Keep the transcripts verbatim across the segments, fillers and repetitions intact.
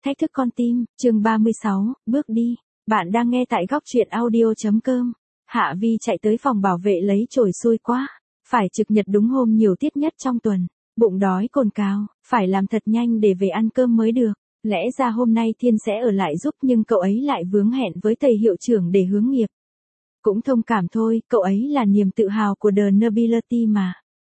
Thách thức con tim, chương ba mươi sáu, bước đi. Bạn đang nghe tại góc truyện audio.com. Hạ Vi chạy tới phòng bảo vệ lấy chổi xôi quá. Phải trực nhật đúng hôm nhiều tiết nhất trong tuần. Bụng đói cồn cào, phải làm thật nhanh để về ăn cơm mới được. Lẽ ra hôm nay Thiên sẽ ở lại giúp nhưng cậu ấy lại vướng hẹn với thầy hiệu trưởng để hướng nghiệp. Cũng thông cảm thôi, cậu ấy là niềm tự hào của The Nobility mà.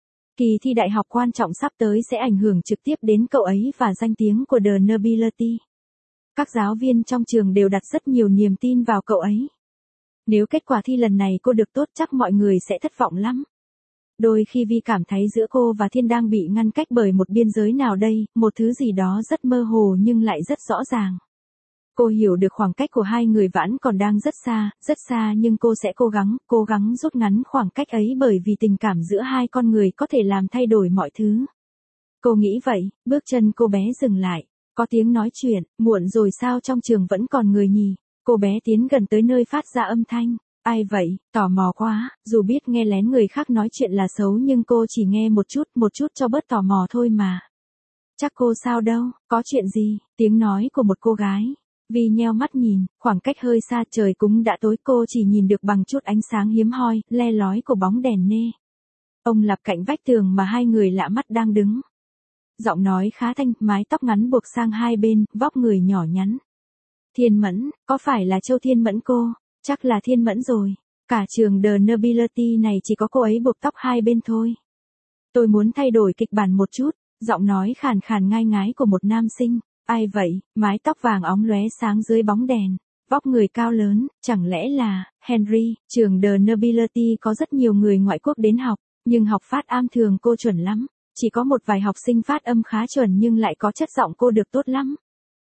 Kỳ thi đại học quan trọng sắp tới sẽ ảnh hưởng trực tiếp đến cậu ấy và danh tiếng của The Nobility. Các giáo viên trong trường đều đặt rất nhiều niềm tin vào cậu ấy. Nếu kết quả thi lần này cô được tốt chắc mọi người sẽ thất vọng lắm. Đôi khi Vi cảm thấy giữa cô và Thiên đang bị ngăn cách bởi một biên giới nào đây, một thứ gì đó rất mơ hồ nhưng lại rất rõ ràng. Cô hiểu được khoảng cách của hai người vẫn còn đang rất xa, rất xa nhưng cô sẽ cố gắng, cố gắng rút ngắn khoảng cách ấy bởi vì tình cảm giữa hai con người có thể làm thay đổi mọi thứ. Cô nghĩ vậy, bước chân cô bé dừng lại. Có tiếng nói chuyện, muộn rồi sao trong trường vẫn còn người nhỉ? Cô bé tiến gần tới nơi phát ra âm thanh. Ai vậy, tò mò quá, dù biết nghe lén người khác nói chuyện là xấu nhưng cô chỉ nghe một chút, một chút cho bớt tò mò thôi mà. Chắc cô sao đâu, có chuyện gì? Tiếng nói của một cô gái. Vi nheo mắt nhìn, khoảng cách hơi xa trời cũng đã tối cô chỉ nhìn được bằng chút ánh sáng hiếm hoi, le lói của bóng đèn nê. Ông lập cạnh vách tường mà hai người lạ mắt đang đứng. Giọng nói khá thanh, mái tóc ngắn buộc sang hai bên, vóc người nhỏ nhắn. Thiên Mẫn, có phải là Châu Thiên Mẫn cô? Chắc là Thiên Mẫn rồi. Cả trường The Nobility này chỉ có cô ấy buộc tóc hai bên thôi. Tôi muốn thay đổi kịch bản một chút, giọng nói khàn khàn ngai ngái của một nam sinh. Ai vậy, mái tóc vàng óng lóe sáng dưới bóng đèn, vóc người cao lớn, chẳng lẽ là Henry? Trường The Nobility có rất nhiều người ngoại quốc đến học, nhưng học phát âm thường cô chuẩn lắm. Chỉ có một vài học sinh phát âm khá chuẩn nhưng lại có chất giọng cô được tốt lắm.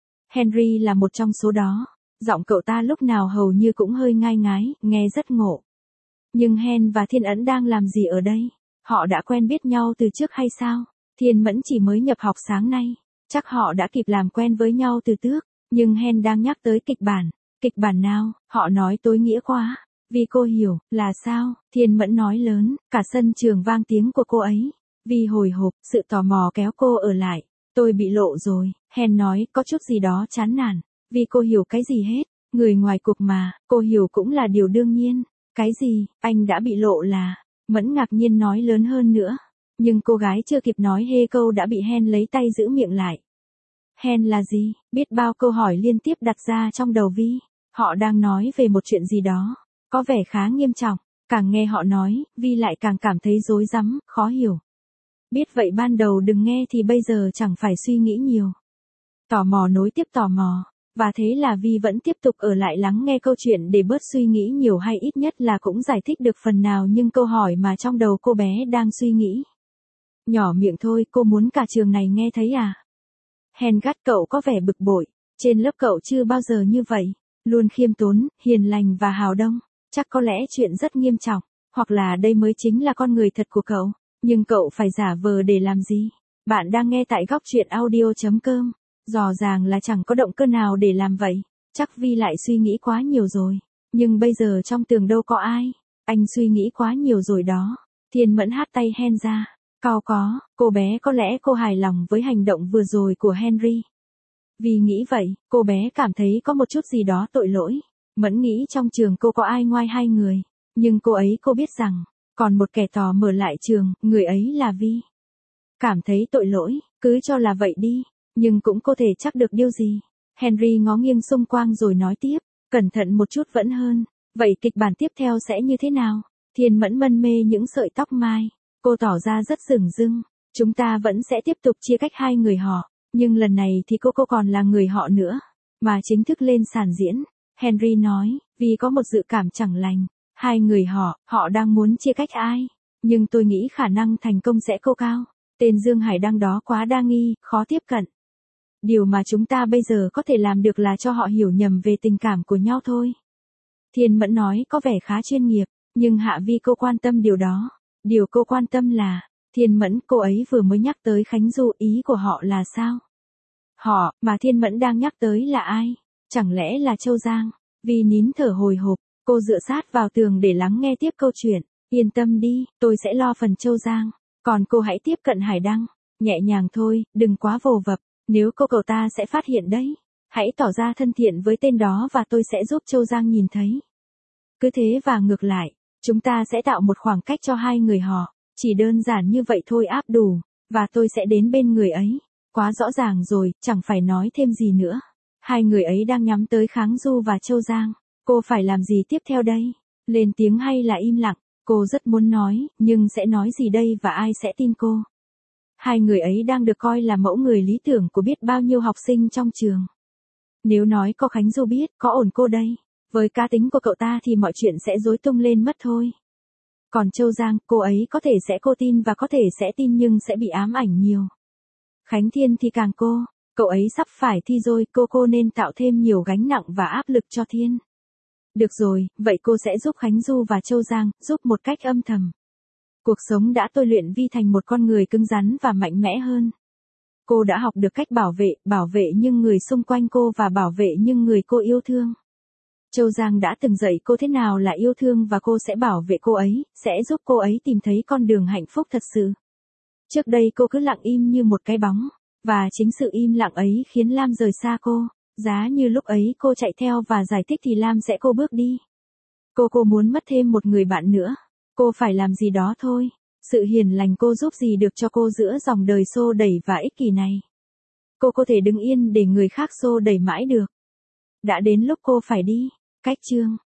Henry là một trong số đó. Giọng cậu ta lúc nào hầu như cũng hơi ngai ngái, nghe rất ngộ. Nhưng Hen và Thiên Ẩn đang làm gì ở đây? Họ đã quen biết nhau từ trước hay sao? Thiên Mẫn chỉ mới nhập học sáng nay. Chắc họ đã kịp làm quen với nhau từ trước. Nhưng Hen đang nhắc tới kịch bản. Kịch bản nào? Họ nói tối nghĩa quá. Vì cô hiểu, là sao? Thiên Mẫn nói lớn, cả sân trường vang tiếng của cô ấy. Vì hồi hộp, sự tò mò kéo cô ở lại. Tôi bị lộ rồi, Hen nói, có chút gì đó chán nản. Vì cô hiểu cái gì hết, người ngoài cuộc mà, cô hiểu cũng là điều đương nhiên. Cái gì, anh đã bị lộ là, Mẫn ngạc nhiên nói lớn hơn nữa. Nhưng cô gái chưa kịp nói hê câu đã bị Hen lấy tay giữ miệng lại. Hen là gì? Biết bao câu hỏi liên tiếp đặt ra trong đầu Vi. Họ đang nói về một chuyện gì đó, có vẻ khá nghiêm trọng. Càng nghe họ nói, Vi lại càng cảm thấy rối rắm, khó hiểu. Biết vậy ban đầu đừng nghe thì bây giờ chẳng phải suy nghĩ nhiều. Tò mò nối tiếp tò mò. Và thế là Vi vẫn tiếp tục ở lại lắng nghe câu chuyện để bớt suy nghĩ nhiều hay ít nhất là cũng giải thích được phần nào nhưng câu hỏi mà trong đầu cô bé đang suy nghĩ. Nhỏ miệng thôi, cô muốn cả trường này nghe thấy à? Hen gắt cậu có vẻ bực bội. Trên lớp cậu chưa bao giờ như vậy. Luôn khiêm tốn, hiền lành và hào đông. Chắc có lẽ chuyện rất nghiêm trọng. Hoặc là đây mới chính là con người thật của cậu. Nhưng cậu phải giả vờ để làm gì? Bạn đang nghe tại góc truyện audio.com. Rõ ràng là chẳng có động cơ nào để làm vậy. Chắc Vi lại suy nghĩ quá nhiều rồi. Nhưng bây giờ trong tường đâu có ai. Anh suy nghĩ quá nhiều rồi đó. Thiên Mẫn hát tay Hen ra. Cao có, cô bé có lẽ cô hài lòng với hành động vừa rồi của Henry. Vi nghĩ vậy, cô bé cảm thấy có một chút gì đó tội lỗi. Mẫn nghĩ trong trường cô có ai ngoài hai người. Nhưng cô ấy cô biết rằng, còn một kẻ tò mở lại trường, người ấy là Vi. Cảm thấy tội lỗi, cứ cho là vậy đi. Nhưng cũng có thể chắc được điều gì. Henry ngó nghiêng xung quanh rồi nói tiếp. Cẩn thận một chút vẫn hơn. Vậy kịch bản tiếp theo sẽ như thế nào? Thiên Mẫn mân mê những sợi tóc mai. Cô tỏ ra rất dửng dưng. Chúng ta vẫn sẽ tiếp tục chia cách hai người họ. Nhưng lần này thì cô cô còn là người họ nữa. Mà chính thức lên sàn diễn. Henry nói. Vì có một dự cảm chẳng lành. Hai người họ, họ đang muốn chia cách ai? Nhưng tôi nghĩ khả năng thành công sẽ cô cao. Tên Dương Hải Đăng đó quá đa nghi, khó tiếp cận. Điều mà chúng ta bây giờ có thể làm được là cho họ hiểu nhầm về tình cảm của nhau thôi. Thiên Mẫn nói có vẻ khá chuyên nghiệp, nhưng Hạ Vi cô quan tâm điều đó. Điều cô quan tâm là, Thiên Mẫn cô ấy vừa mới nhắc tới Khánh Du, ý của họ là sao? Họ, mà Thiên Mẫn đang nhắc tới là ai? Chẳng lẽ là Châu Giang? Vi nín thở hồi hộp, cô dựa sát vào tường để lắng nghe tiếp câu chuyện. Yên tâm đi, tôi sẽ lo phần Châu Giang. Còn cô hãy tiếp cận Hải Đăng. Nhẹ nhàng thôi, đừng quá vồ vập. Nếu cô cậu ta sẽ phát hiện đấy. Hãy tỏ ra thân thiện với tên đó và tôi sẽ giúp Châu Giang nhìn thấy. Cứ thế và ngược lại, chúng ta sẽ tạo một khoảng cách cho hai người họ, chỉ đơn giản như vậy thôi áp đủ, và tôi sẽ đến bên người ấy. Quá rõ ràng rồi, chẳng phải nói thêm gì nữa. Hai người ấy đang nhắm tới Kháng Du và Châu Giang. Cô phải làm gì tiếp theo đây? Lên tiếng hay là im lặng? Cô rất muốn nói, nhưng sẽ nói gì đây và ai sẽ tin cô? Hai người ấy đang được coi là mẫu người lý tưởng của biết bao nhiêu học sinh trong trường. Nếu nói có Khánh Du biết, có ổn cô đây. Với cá tính của cậu ta thì mọi chuyện sẽ rối tung lên mất thôi. Còn Châu Giang, cô ấy có thể sẽ cô tin và có thể sẽ tin nhưng sẽ bị ám ảnh nhiều. Khánh Thiên thì càng cô, cậu ấy sắp phải thi rồi, cô cô nên tạo thêm nhiều gánh nặng và áp lực cho Thiên. Được rồi, vậy cô sẽ giúp Khánh Du và Châu Giang, giúp một cách âm thầm. Cuộc sống đã tôi luyện Vi thành một con người cứng rắn và mạnh mẽ hơn. Cô đã học được cách bảo vệ, bảo vệ những người xung quanh cô và bảo vệ những người cô yêu thương. Châu Giang đã từng dạy cô thế nào là yêu thương và cô sẽ bảo vệ cô ấy, sẽ giúp cô ấy tìm thấy con đường hạnh phúc thật sự. Trước đây cô cứ lặng im như một cái bóng, và chính sự im lặng ấy khiến Lam rời xa cô. Giá như lúc ấy cô chạy theo và giải thích thì Lam sẽ cô bước đi. Cô cô muốn mất thêm một người bạn nữa. Cô phải làm gì đó thôi. Sự hiền lành cô giúp gì được cho cô giữa dòng đời xô đẩy và ích kỷ này. Cô có thể đứng yên để người khác xô đẩy mãi được. Đã đến lúc cô phải đi. Cách chương